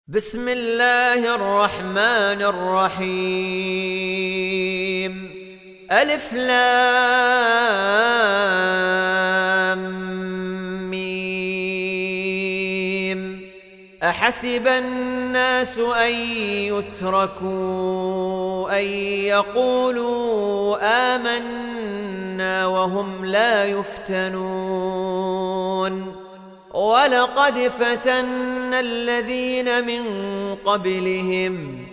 بسم الله الرحمن الرحيم. ألف لام ميم. أحسب الناس أن يتركوا أن يقولوا آمنا وهم لا يفتنون. ولقد فتنا الذين من قبلهم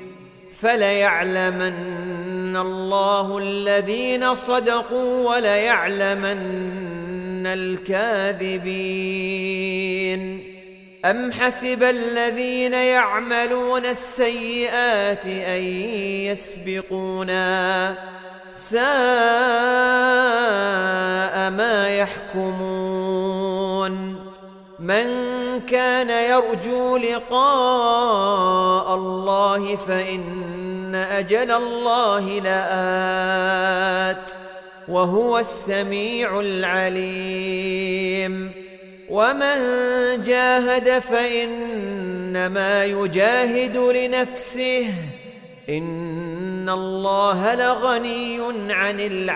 فليعلمن الله الذين صدقوا وليعلمن الكاذبين. أم حسب الذين يعملون السيئات أن يسبقونا ساء ما يحكمون. من كان يرجو لقاء الله فإن أجل الله لآت وهو السميع العليم. ومن جاهد فإنما يجاهد لنفسه إن الله لغني عن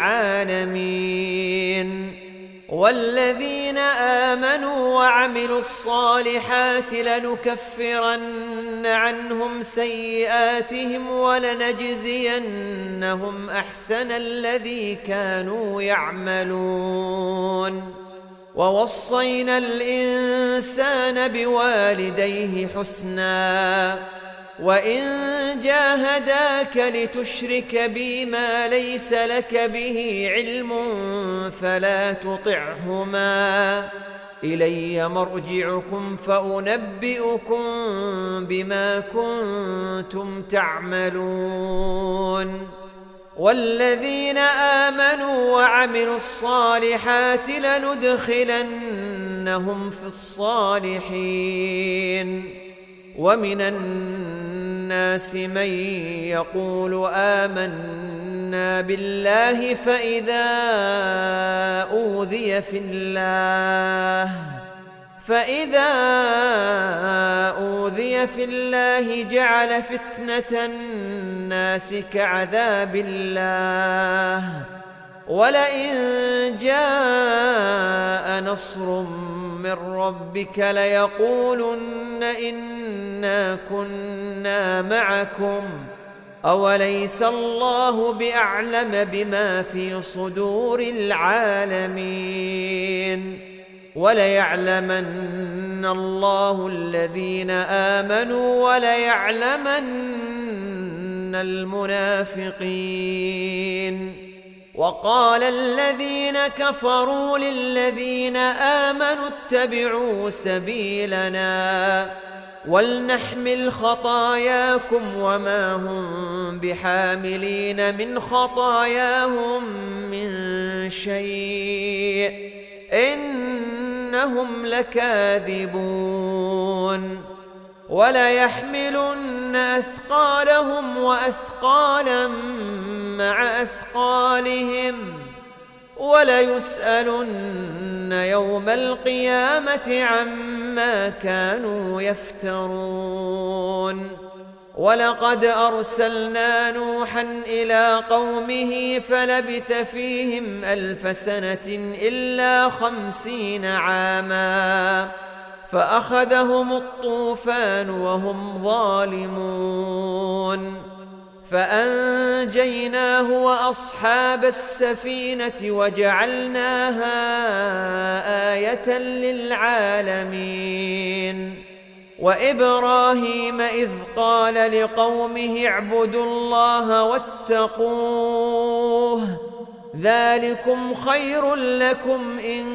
العالمين. والذين آمنوا وعملوا الصالحات لنكفرن عنهم سيئاتهم ولنجزينهم أحسن الذي كانوا يعملون. ووصينا الإنسان بوالديه حسنا وإن جاهداك لتشرك بي ما ليس لك به علم فلا تطعهما إلي مرجعكم فأنبئكم بما كنتم تعملون. والذين آمنوا وعملوا الصالحات لندخلنهم في الصالحين. ومن الناس من يقول آمنا بالله فإذا أوذي في الله جعل فتنة الناس كعذاب الله. ولئن جاء نصر من ربك ليقولن إنا كنا معكم أوليس الله بأعلم بما في صدور العالمين. وليعلمن الله الذين آمنوا وليعلمن المنافقين. وقال الذين كفروا للذين آمنوا اتبعوا سبيلنا ولنحمل خطاياكم وما هم بحاملين من خطاياهم من شيء إنهم لكاذبون. وليحملن أثقالهم وأثقالا مع أثقالهم وليسألن يوم القيامة عما كانوا يفترون. ولقد أرسلنا نوحا إلى قومه فلبث فيهم 1000 سنة إلا 50 عاما فأخذهم الطوفان وهم ظالمون. فأنجيناه وأصحاب السفينة وجعلناها آية للعالمين. وإبراهيم إذ قال لقومه اعبدوا الله واتقوه ذلكم خير لكم إن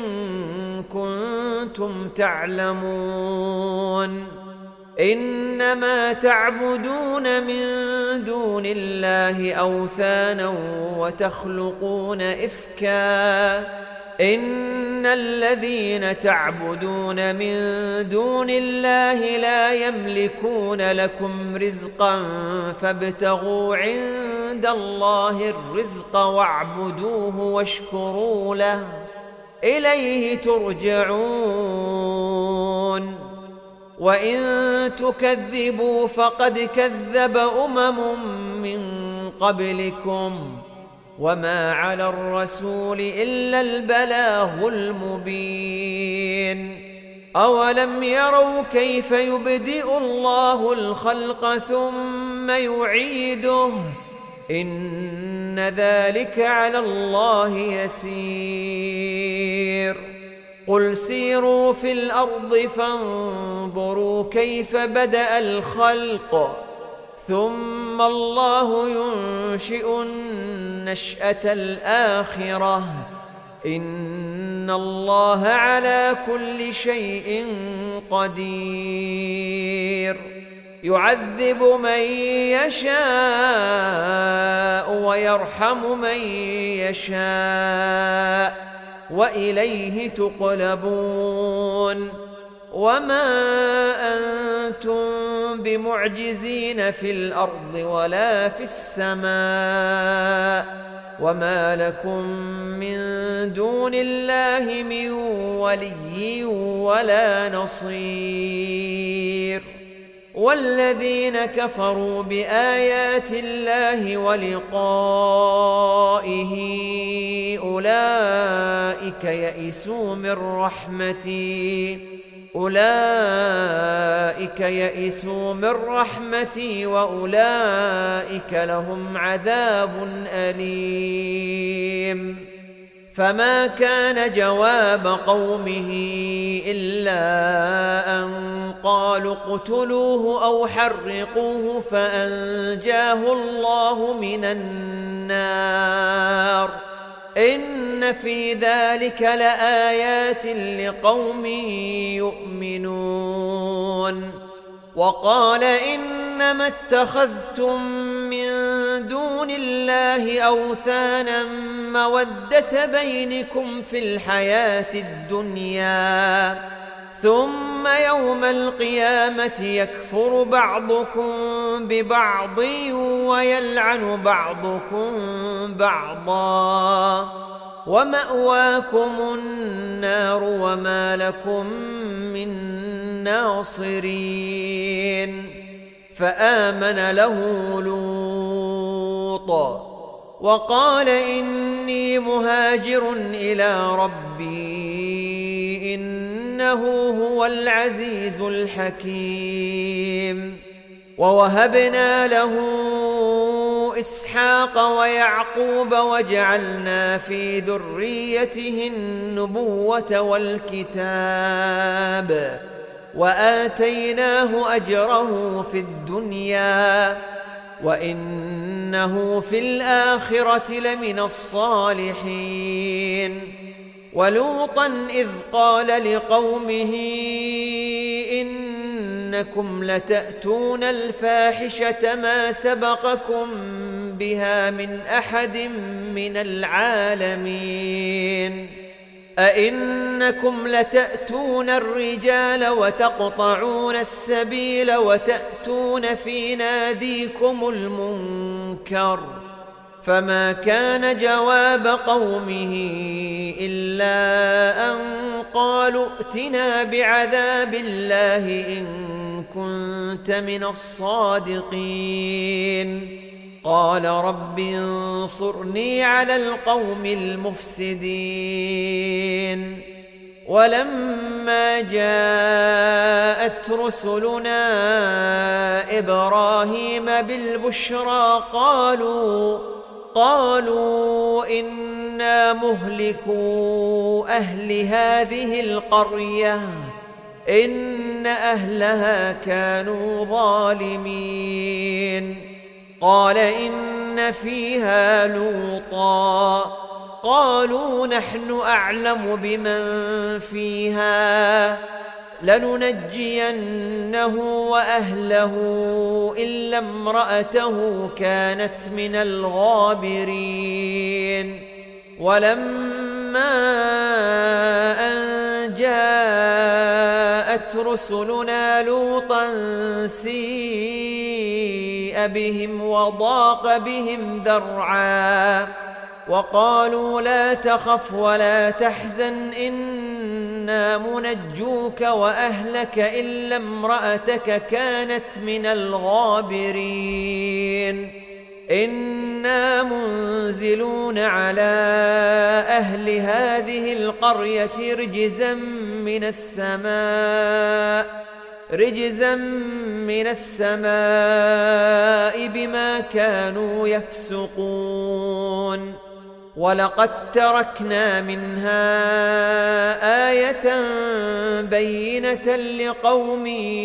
كنتم تعلمون. إنما تعبدون من دون الله أوثانا وتخلقون إفكا إن الذين تعبدون من دون الله لا يملكون لكم رزقا فابتغوا عند الله الرزق واعبدوه واشكروا له إليه ترجعون. وإن تكذبوا فقد كذب من قبلكم وما على الرسول إلا البلاغ المبين أولم يروا كيف يبدئ الله الخلق ثم يعيده إن ذلك على الله يسير قل سيروا في الأرض فانظروا كيف بدأ الخلق ثم الله ينشئ النشأة الآخرة إن الله على كل شيء قدير يعذب من يشاء ويرحم من يشاء وإليه تقلبون وما أنتم بمعجزين في الأرض ولا في السماء وما لكم من دون الله من ولي ولا نصير والذين كفروا بآيات الله ولقائه أولئك يئسوا من رحمتي وأولئك لهم عذاب أليم فما كان جواب قومه إلا أن قالوا اقتلوه أو حرقوه فأنجاه الله من النار إن في ذلك لآيات لقوم يؤمنون وقال إنما اتخذتم من دون الله أوثانا مودة بينكم في الحياة الدنيا ثم يوم القيامة يكفر بعضكم ببعض ويلعن بعضكم بعضا ومأواكم النار وما لكم من ناصرين فآمن له لوط وقال إني مهاجر إلى ربي إنه هو العزيز الحكيم ووهبنا له إسحاق ويعقوب وجعلنا في ذريته النبوة والكتاب وآتيناه أجره في الدنيا وإنه في الآخرة لمن الصالحين ولوطا إذ قال لقومه إنكم لتأتون الفاحشة ما سبقكم بها من أحد من العالمين أئنكم لتأتون الرجال وتقطعون السبيل وتأتون في ناديكم المنكر فما كان جواب قومه إلا أن قالوا ائتنا بعذاب الله إن كنت من الصادقين قال رب انصرني على القوم المفسدين ولما جاءت رسلنا إبراهيم بالبشرى قالوا إنا مهلكو أهل هذه القرية إن أهلها كانوا ظالمين قال إن فيها لوطا قالوا نحن أعلم بمن فيها لننجينه وأهله إلا امرأته كانت من الغابرين ولما أن جاءت رسلنا لوطا سيء بهم وضاق بهم ذرعا وقالوا لا تخف ولا تحزن إنا إنا منجوك وأهلك إلا امرأتك كانت من الغابرين إنا منزلون على أهل هذه القرية رجزا من السماء بما كانوا يفسقون ولقد تركنا منها آية بينة لقوم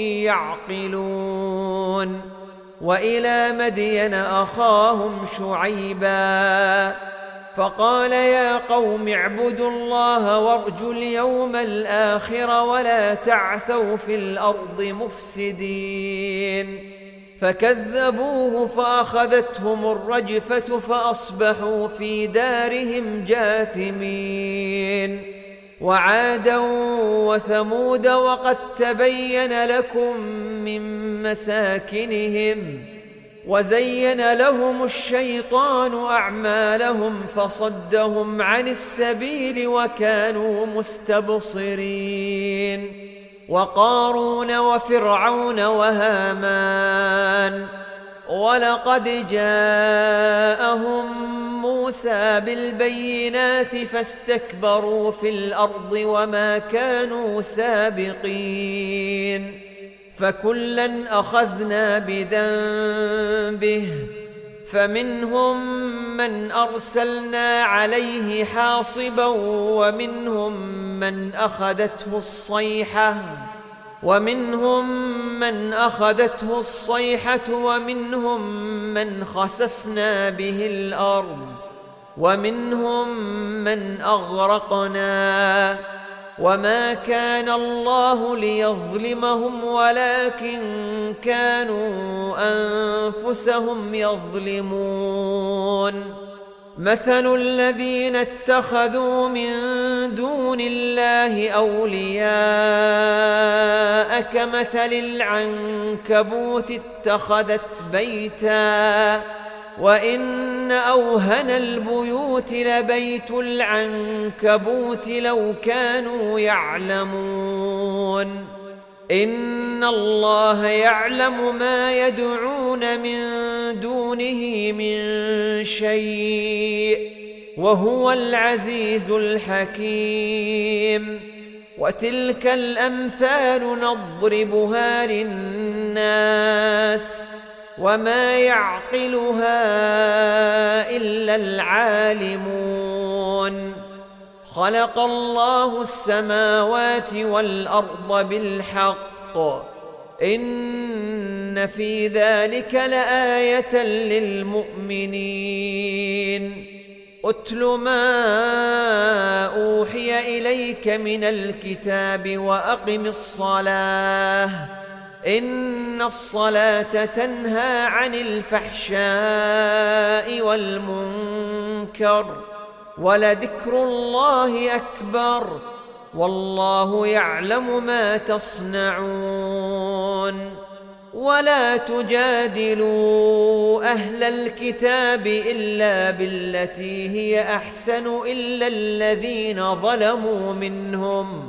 يعقلون وإلى مدين أخاهم شعيبا فقال يا قوم اعبدوا الله وارجوا اليوم الآخر ولا تعثوا في الأرض مفسدين فكذبوه فأخذتهم الرجفة فأصبحوا في دارهم جاثمين وعادا وثمود وقد تبين لكم من مساكنهم وزين لهم الشيطان أعمالهم فصدهم عن السبيل وكانوا مستبصرين وقارون وفرعون وهامان ولقد جاءهم موسى بالبينات فاستكبروا في الأرض وما كانوا سابقين فكلا أخذنا بذنبه فمنهم من أرسلنا عليه حاصبا ومنهم من أخذته الصيحة ومنهم من خسفنا به الأرض ومنهم من أغرقنا وما كان الله ليظلمهم ولكن كانوا أنفسهم يظلمون مثل الذين اتخذوا من دون الله أولياء كمثل العنكبوت اتخذت بيتا وإن أوهن البيوت لبيت العنكبوت لو كانوا يعلمون إن الله يعلم ما يدعون من دونه من شيء وهو العزيز الحكيم وتلك الأمثال نضربها للناس وما يعقلها إلا العالمون خلق الله السماوات والأرض بالحق إن في ذلك لآية للمؤمنين أتل ما أوحي إليك من الكتاب وأقم الصلاة إن الصلاة تنهى عن الفحشاء والمنكر ولذكر الله أكبر والله يعلم ما تصنعون ولا تجادلوا أهل الكتاب إلا بالتي هي أحسن إلا الذين ظلموا منهم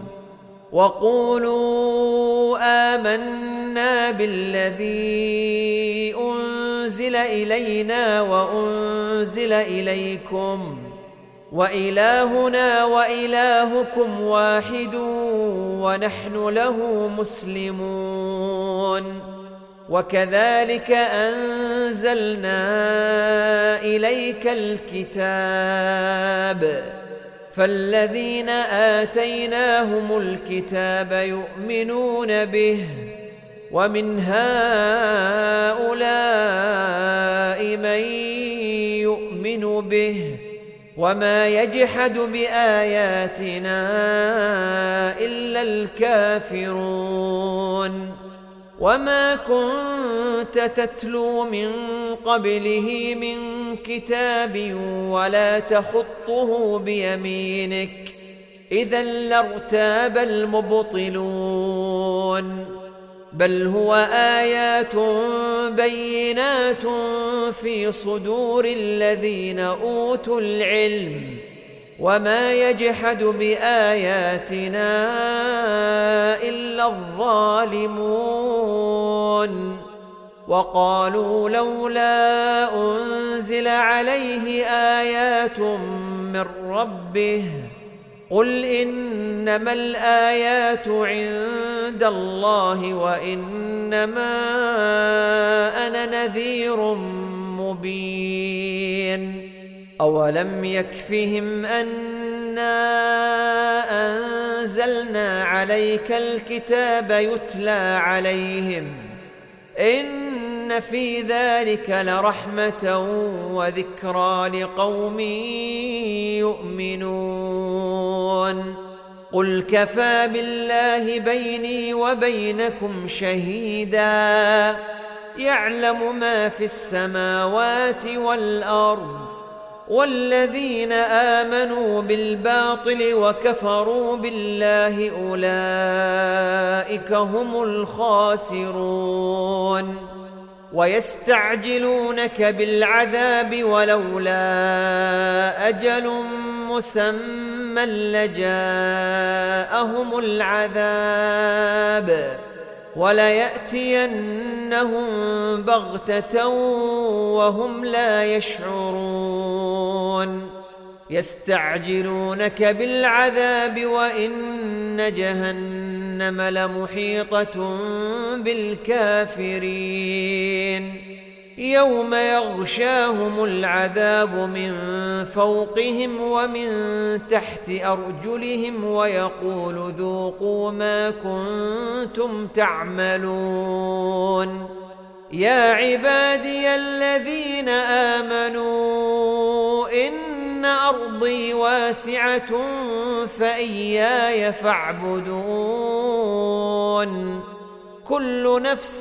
وقولوا آمنا بالذي أنزل إلينا وأنزل إليكم وإلهنا وإلهكم واحد ونحن له مسلمون وكذلك أنزلنا إليك الكتاب فالذين آتيناهم الكتاب يؤمنون به ومن هؤلاء من يؤمن به وما يجحد بآياتنا إلا الكافرون وما كنت تتلو من قبله من كتاب ولا تخطه بيمينك إذا لارتاب المبطلون بل هو آيات بينات في صدور الذين أوتوا العلم وما يجحد بآياتنا إلا الظالمون. وقالوا لولا أنزل عليه آيات من ربه قل إنما الآيات عند الله وإنما أنا نذير مبين. أولم يكفهم أنا أنزلنا عليك الكتاب يتلى عليهم إن في ذلك لرحمة وذكرى لقوم يؤمنون. قل كفى بالله بيني وبينكم شهيدا يعلم ما في السماوات والأرض والذين آمنوا بالباطل وكفروا بالله أولئك هم الخاسرون. ويستعجلونك بالعذاب ولولا أجل مسمى لجاءهم العذاب وليأتينهم بغتة وهم لا يشعرون. يستعجلونك بالعذاب وإن جهنم لمحيطة بالكافرين. يوم يغشاهم العذاب من فوقهم ومن تحت أرجلهم ويقول ذوقوا ما كنتم تعملون. يا عبادي الذين آمنوا إن أرضي واسعة فإياي فاعبدون. كل نفس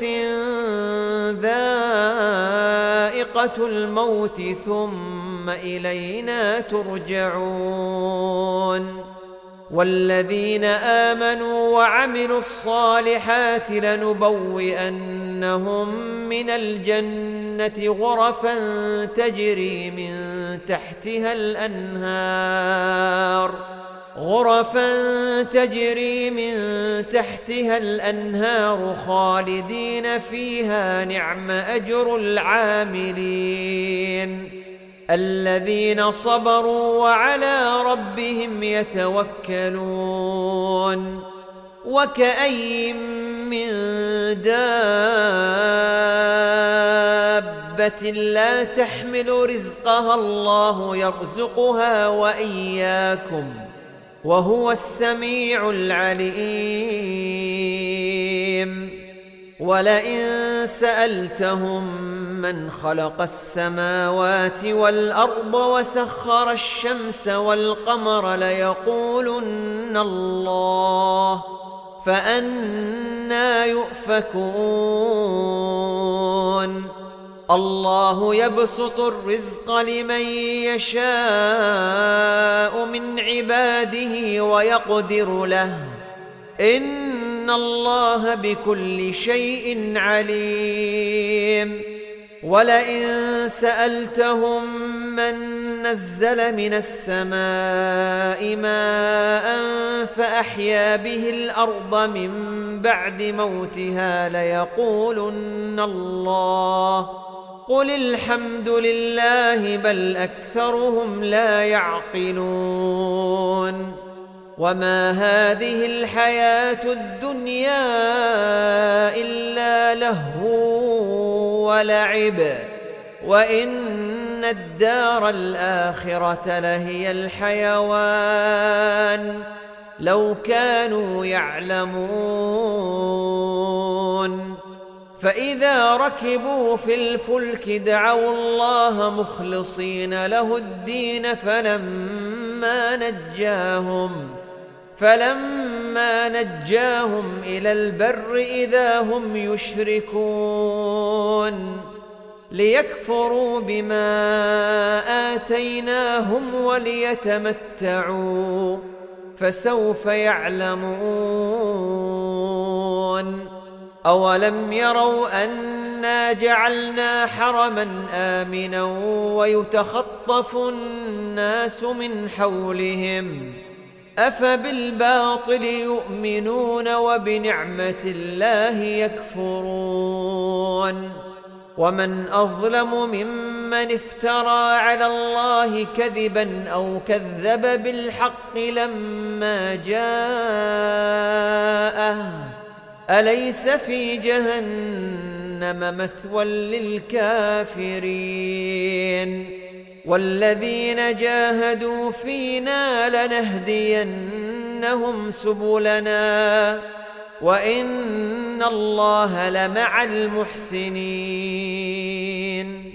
ذائقة الموت ثم إلينا ترجعون. والذين آمنوا وعملوا الصالحات لنبوئنهم من الجنة غرفا تجري من تحتها الأنهار خالدين فيها نعم أجر العاملين. الذين صبروا وعلى ربهم يتوكلون. وكأي من دابة لا تحمل رزقها الله يرزقها وإياكم وهو السميع العليم. ولئن سألتهم من خلق السماوات والأرض وسخر الشمس والقمر ليقولن الله فأنى يؤفكون. الله يبسط الرزق لمن يشاء من عباده ويقدر له إن الله بكل شيء عليم. ولئن سألتهم من نزل من السماء ماء فأحيا به الأرض من بعد موتها ليقولن الله قل الحمد لله بل أكثرهم لا يعقلون. وما هذه الحياة الدنيا إلا لهو ولعب وإن الدار الآخرة لهي الحيوان لو كانوا يعلمون. فإذا ركبوا في الفلك دعوا الله مخلصين له الدين فلما نجاهم إلى البر إذا هم يشركون. ليكفروا بما آتيناهم وليتمتعوا فسوف يعلمون. أولم يروا أن أنا جعلنا حرما آمنا ويتخطف الناس من حولهم أفبالباطل يؤمنون وبنعمة الله يكفرون ومن أظلم ممن افترى على الله كذبا أو كذب بالحق لما جاءه أليس في جهنم مثوى للكافرين والذين جاهدوا فينا لنهدينهم سبلنا وإن الله لمع المحسنين